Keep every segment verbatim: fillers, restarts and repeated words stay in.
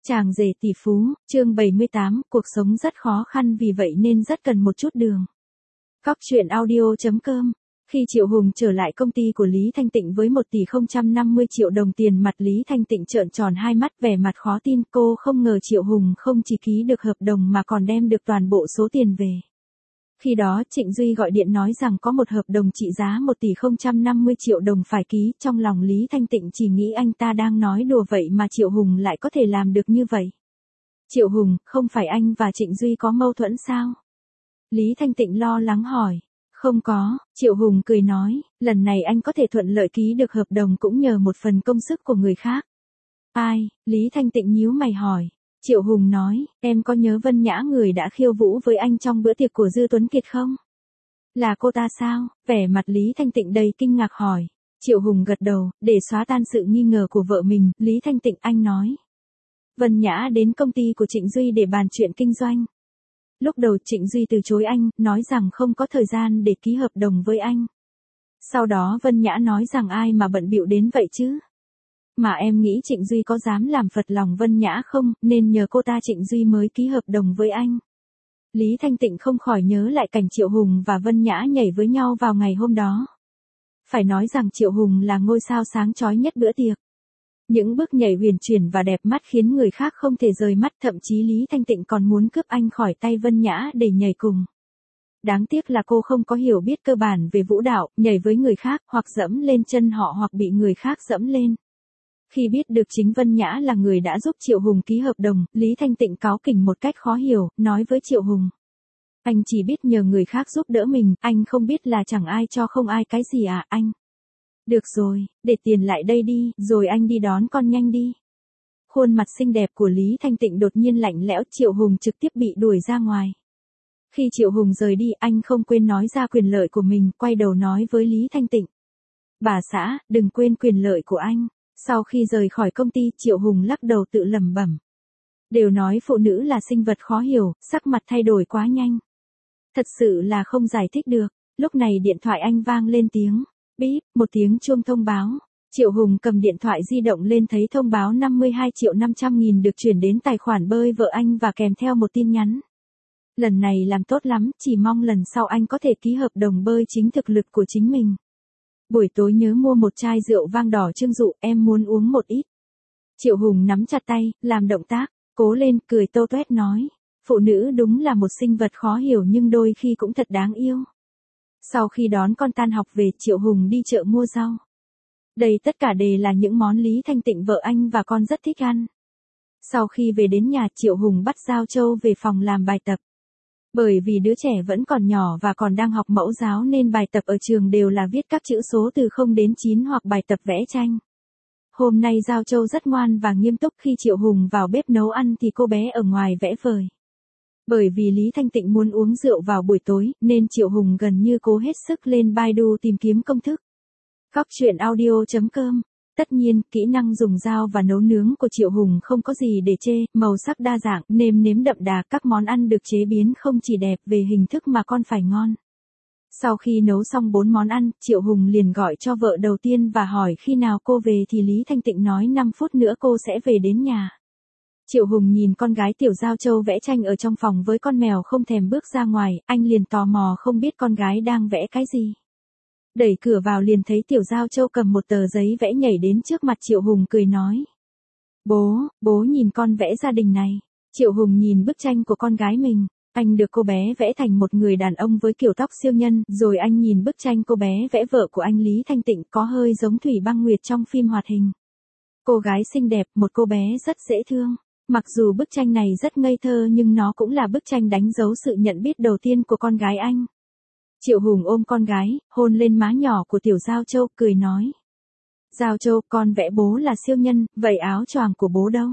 Chàng rể tỷ phú, chương bảy mươi tám, cuộc sống rất khó khăn vì vậy nên rất cần một chút đường. Cóc truyện audio chấm com. Khi Triệu Hùng trở lại công ty của Lý Thanh Tịnh với một tỷ không trăm năm mươi triệu đồng tiền mặt, Lý Thanh Tịnh trợn tròn hai mắt vẻ mặt khó tin, cô không ngờ Triệu Hùng không chỉ ký được hợp đồng mà còn đem được toàn bộ số tiền về. Khi đó Trịnh Duy gọi điện nói rằng có một hợp đồng trị giá một tỷ không trăm năm mươi triệu đồng phải ký, trong lòng Lý Thanh Tịnh chỉ nghĩ anh ta đang nói đùa vậy mà Triệu Hùng lại có thể làm được như vậy. Triệu Hùng, không phải anh và Trịnh Duy có mâu thuẫn sao? Lý Thanh Tịnh lo lắng hỏi. Không có, Triệu Hùng cười nói, lần này anh có thể thuận lợi ký được hợp đồng cũng nhờ một phần công sức của người khác. Ai? Lý Thanh Tịnh nhíu mày hỏi. Triệu Hùng nói, em có nhớ Vân Nhã người đã khiêu vũ với anh trong bữa tiệc của Dư Tuấn Kiệt không? Là cô ta sao? Vẻ mặt Lý Thanh Tịnh đầy kinh ngạc hỏi. Triệu Hùng gật đầu, để xóa tan sự nghi ngờ của vợ mình, Lý Thanh Tịnh anh nói. Vân Nhã đến công ty của Trịnh Duy để bàn chuyện kinh doanh. Lúc đầu Trịnh Duy từ chối anh, nói rằng không có thời gian để ký hợp đồng với anh. Sau đó Vân Nhã nói rằng ai mà bận bịu đến vậy chứ? Mà em nghĩ Trịnh Duy có dám làm phật lòng Vân Nhã không, nên nhờ cô ta Trịnh Duy mới ký hợp đồng với anh. Lý Thanh Tịnh không khỏi nhớ lại cảnh Triệu Hùng và Vân Nhã nhảy với nhau vào ngày hôm đó. Phải nói rằng Triệu Hùng là ngôi sao sáng chói nhất bữa tiệc. Những bước nhảy huyền chuyển và đẹp mắt khiến người khác không thể rời mắt, thậm chí Lý Thanh Tịnh còn muốn cướp anh khỏi tay Vân Nhã để nhảy cùng. Đáng tiếc là cô không có hiểu biết cơ bản về vũ đạo, nhảy với người khác hoặc dẫm lên chân họ hoặc bị người khác dẫm lên. Khi biết được chính Vân Nhã là người đã giúp Triệu Hùng ký hợp đồng, Lý Thanh Tịnh cáu kỉnh một cách khó hiểu, nói với Triệu Hùng. Anh chỉ biết nhờ người khác giúp đỡ mình, anh không biết là chẳng ai cho không ai cái gì à anh. Được rồi, để tiền lại đây đi, rồi anh đi đón con nhanh đi. Khuôn mặt xinh đẹp của Lý Thanh Tịnh đột nhiên lạnh lẽo, Triệu Hùng trực tiếp bị đuổi ra ngoài. Khi Triệu Hùng rời đi, anh không quên nói ra quyền lợi của mình, quay đầu nói với Lý Thanh Tịnh. Bà xã, đừng quên quyền lợi của anh. Sau khi rời khỏi công ty, Triệu Hùng lắc đầu tự lẩm bẩm. Đều nói phụ nữ là sinh vật khó hiểu, sắc mặt thay đổi quá nhanh. Thật sự là không giải thích được. Lúc này điện thoại anh vang lên tiếng. Bíp, một tiếng chuông thông báo. Triệu Hùng cầm điện thoại di động lên thấy thông báo năm mươi hai triệu năm trăm nghìn được chuyển đến tài khoản bơi vợ anh và kèm theo một tin nhắn. Lần này làm tốt lắm, chỉ mong lần sau anh có thể ký hợp đồng bơi chính thực lực của chính mình. Buổi tối nhớ mua một chai rượu vang đỏ trưng dụ, em muốn uống một ít. Triệu Hùng nắm chặt tay, làm động tác, cố lên, cười tô toét nói. Phụ nữ đúng là một sinh vật khó hiểu nhưng đôi khi cũng thật đáng yêu. Sau khi đón con tan học về, Triệu Hùng đi chợ mua rau. Đây tất cả đều là những món Lý Thanh Tịnh vợ anh và con rất thích ăn. Sau khi về đến nhà, Triệu Hùng bắt Giao Châu về phòng làm bài tập. Bởi vì đứa trẻ vẫn còn nhỏ và còn đang học mẫu giáo nên bài tập ở trường đều là viết các chữ số từ không đến chín hoặc bài tập vẽ tranh. Hôm nay Giao Châu rất ngoan và nghiêm túc, khi Triệu Hùng vào bếp nấu ăn thì cô bé ở ngoài vẽ vời. Bởi vì Lý Thanh Tịnh muốn uống rượu vào buổi tối, nên Triệu Hùng gần như cố hết sức lên Baidu tìm kiếm công thức. Cóc truyện audio chấm com. Tất nhiên, kỹ năng dùng dao và nấu nướng của Triệu Hùng không có gì để chê, màu sắc đa dạng, nêm nếm đậm đà, các món ăn được chế biến không chỉ đẹp về hình thức mà còn phải ngon. Sau khi nấu xong bốn món ăn, Triệu Hùng liền gọi cho vợ đầu tiên và hỏi khi nào cô về thì Lý Thanh Tịnh nói năm phút nữa cô sẽ về đến nhà. Triệu Hùng nhìn con gái Tiểu Giao Châu vẽ tranh ở trong phòng với con mèo không thèm bước ra ngoài, anh liền tò mò không biết con gái đang vẽ cái gì. Đẩy cửa vào liền thấy Tiểu Giao Châu cầm một tờ giấy vẽ nhảy đến trước mặt Triệu Hùng cười nói. Bố, bố nhìn con vẽ gia đình này. Triệu Hùng nhìn bức tranh của con gái mình. Anh được cô bé vẽ thành một người đàn ông với kiểu tóc siêu nhân, rồi anh nhìn bức tranh cô bé vẽ vợ của anh Lý Thanh Tịnh có hơi giống Thủy Băng Nguyệt trong phim hoạt hình. Cô gái xinh đẹp, một cô bé rất dễ thương. Mặc dù bức tranh này rất ngây thơ nhưng nó cũng là bức tranh đánh dấu sự nhận biết đầu tiên của con gái anh. Triệu Hùng ôm con gái, hôn lên má nhỏ của Tiểu Giao Châu, cười nói. Giao Châu, con vẽ bố là siêu nhân, vậy áo choàng của bố đâu?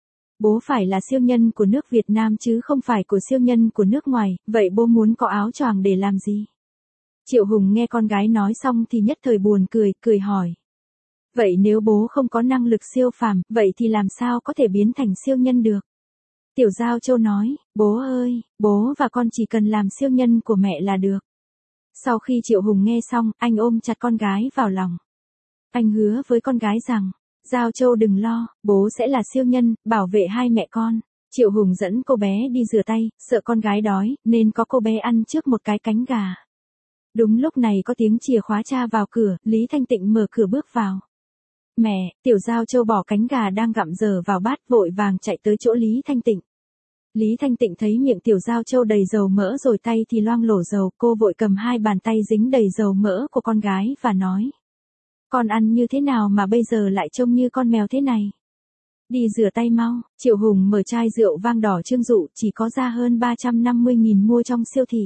Bố phải là siêu nhân của nước Việt Nam chứ không phải của siêu nhân của nước ngoài, vậy bố muốn có áo choàng để làm gì? Triệu Hùng nghe con gái nói xong thì nhất thời buồn cười, cười hỏi. Vậy nếu bố không có năng lực siêu phàm, vậy thì làm sao có thể biến thành siêu nhân được? Tiểu Giao Châu nói, bố ơi, bố và con chỉ cần làm siêu nhân của mẹ là được. Sau khi Triệu Hùng nghe xong, anh ôm chặt con gái vào lòng. Anh hứa với con gái rằng, Giao Châu đừng lo, bố sẽ là siêu nhân, bảo vệ hai mẹ con. Triệu Hùng dẫn cô bé đi rửa tay, sợ con gái đói, nên có cô bé ăn trước một cái cánh gà. Đúng lúc này có tiếng chìa khóa tra vào cửa, Lý Thanh Tịnh mở cửa bước vào. Mẹ, tiểu Giao Châu bỏ cánh gà đang gặm dở vào bát, vội vàng chạy tới chỗ Lý Thanh Tịnh. Lý Thanh Tịnh thấy miệng tiểu Giao Châu đầy dầu mỡ rồi tay thì loang lổ dầu, cô vội cầm hai bàn tay dính đầy dầu mỡ của con gái và nói. Con ăn như thế nào mà bây giờ lại trông như con mèo thế này? Đi rửa tay mau. Triệu Hùng mở chai rượu vang đỏ Trương Dụ, chỉ có ra hơn ba trăm năm mươi nghìn mua trong siêu thị.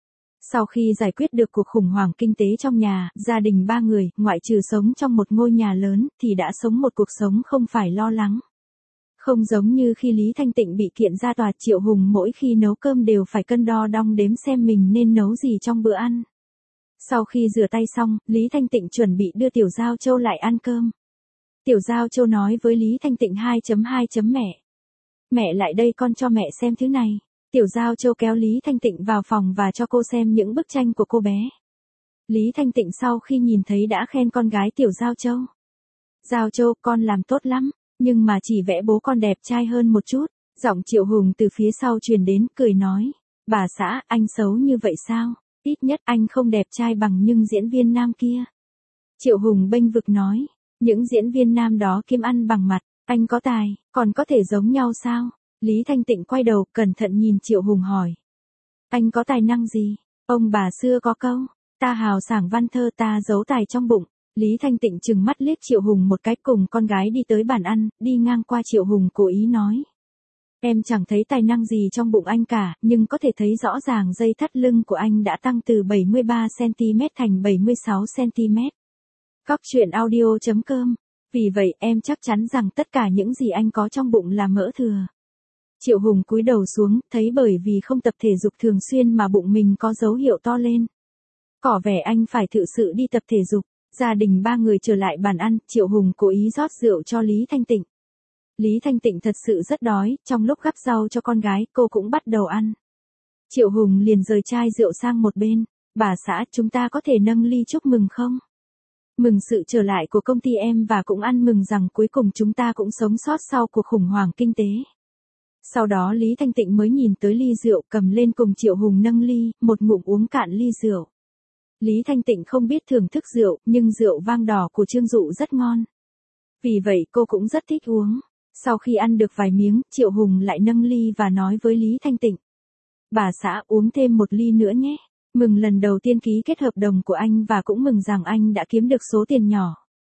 Sau khi giải quyết được cuộc khủng hoảng kinh tế trong nhà, gia đình ba người, ngoại trừ sống trong một ngôi nhà lớn, thì đã sống một cuộc sống không phải lo lắng. Không giống như khi Lý Thanh Tịnh bị kiện ra tòa, Triệu Hùng mỗi khi nấu cơm đều phải cân đo đong đếm xem mình nên nấu gì trong bữa ăn. Sau khi rửa tay xong, Lý Thanh Tịnh chuẩn bị đưa tiểu Giao Châu lại ăn cơm. Tiểu Giao Châu nói với Lý Thanh Tịnh hai chấm hai chấm mẹ. Mẹ lại đây, con cho mẹ xem thứ này. Tiểu Giao Châu kéo Lý Thanh Tịnh vào phòng và cho cô xem những bức tranh của cô bé. Lý Thanh Tịnh sau khi nhìn thấy đã khen con gái tiểu Giao Châu. Giao Châu, con làm tốt lắm, nhưng mà chỉ vẽ bố con đẹp trai hơn một chút. Giọng Triệu Hùng từ phía sau truyền đến, cười nói. Bà xã, anh xấu như vậy sao? Ít nhất anh không đẹp trai bằng những diễn viên nam kia. Triệu Hùng bênh vực nói. Những diễn viên nam đó kiếm ăn bằng mặt, anh có tài, còn có thể giống nhau sao? Lý Thanh Tịnh quay đầu, cẩn thận nhìn Triệu Hùng hỏi. Anh có tài năng gì? Ông bà xưa có câu, ta hào sảng văn thơ, ta giấu tài trong bụng. Lý Thanh Tịnh trừng mắt liếc Triệu Hùng một cái, cùng con gái đi tới bàn ăn, đi ngang qua Triệu Hùng cố ý nói. Em chẳng thấy tài năng gì trong bụng anh cả, nhưng có thể thấy rõ ràng dây thắt lưng của anh đã tăng từ bảy mươi ba xăng ti mét thành bảy mươi sáu xăng ti mét. Cóc truyện audio chấm com. Vì vậy em chắc chắn rằng tất cả những gì anh có trong bụng là mỡ thừa. Triệu Hùng cúi đầu xuống, thấy bởi vì không tập thể dục thường xuyên mà bụng mình có dấu hiệu to lên. Có vẻ anh phải thực sự đi tập thể dục. Gia đình ba người trở lại bàn ăn, Triệu Hùng cố ý rót rượu cho Lý Thanh Tịnh. Lý Thanh Tịnh thật sự rất đói, trong lúc gắp rau cho con gái, cô cũng bắt đầu ăn. Triệu Hùng liền rời chai rượu sang một bên. Bà xã, chúng ta có thể nâng ly chúc mừng không? Mừng sự trở lại của công ty em và cũng ăn mừng rằng cuối cùng chúng ta cũng sống sót sau cuộc khủng hoảng kinh tế. Sau đó Lý Thanh Tịnh mới nhìn tới ly rượu, cầm lên cùng Triệu Hùng nâng ly, một ngụm uống cạn ly rượu. Lý Thanh Tịnh không biết thưởng thức rượu, nhưng rượu vang đỏ của Trương Dụ rất ngon. Vì vậy cô cũng rất thích uống. Sau khi ăn được vài miếng, Triệu Hùng lại nâng ly và nói với Lý Thanh Tịnh. Bà xã, uống thêm một ly nữa nhé. Mừng lần đầu tiên ký kết hợp đồng của anh và cũng mừng rằng anh đã kiếm được số tiền nhỏ.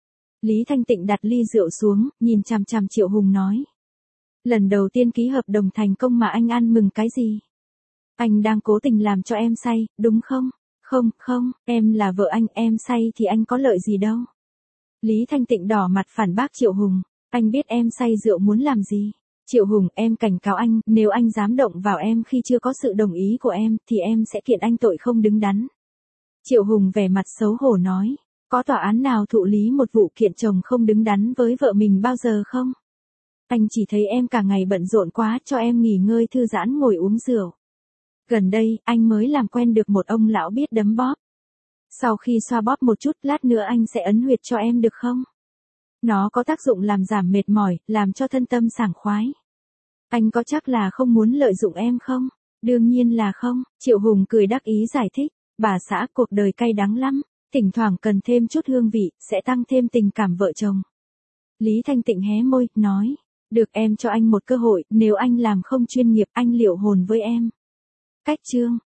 Lý Thanh Tịnh đặt ly rượu xuống, nhìn chằm chằm Triệu Hùng nói. Lần đầu tiên ký hợp đồng thành công mà anh ăn mừng cái gì? Anh đang cố tình làm cho em say, đúng không? Không, không, em là vợ anh, em say thì anh có lợi gì đâu. Lý Thanh Tịnh đỏ mặt phản bác Triệu Hùng. Anh biết em say rượu muốn làm gì? Triệu Hùng, em cảnh cáo anh, nếu anh dám động vào em khi chưa có sự đồng ý của em, thì em sẽ kiện anh tội không đứng đắn. Triệu Hùng vẻ mặt xấu hổ nói, có tòa án nào thụ lý một vụ kiện chồng không đứng đắn với vợ mình bao giờ không? Anh chỉ thấy em cả ngày bận rộn quá, cho em nghỉ ngơi thư giãn ngồi uống rượu. Gần đây, anh mới làm quen được một ông lão biết đấm bóp. Sau khi xoa bóp một chút, lát nữa anh sẽ ấn huyệt cho em được không? Nó có tác dụng làm giảm mệt mỏi, làm cho thân tâm sảng khoái. Anh có chắc là không muốn lợi dụng em không? Đương nhiên là không. Triệu Hùng cười đắc ý giải thích. Bà xã, cuộc đời cay đắng lắm. Thỉnh thoảng cần thêm chút hương vị, sẽ tăng thêm tình cảm vợ chồng. Lý Thanh Tịnh hé môi, nói. Được, em cho anh một cơ hội, nếu anh làm không chuyên nghiệp, anh liệu hồn với em. Cách chương.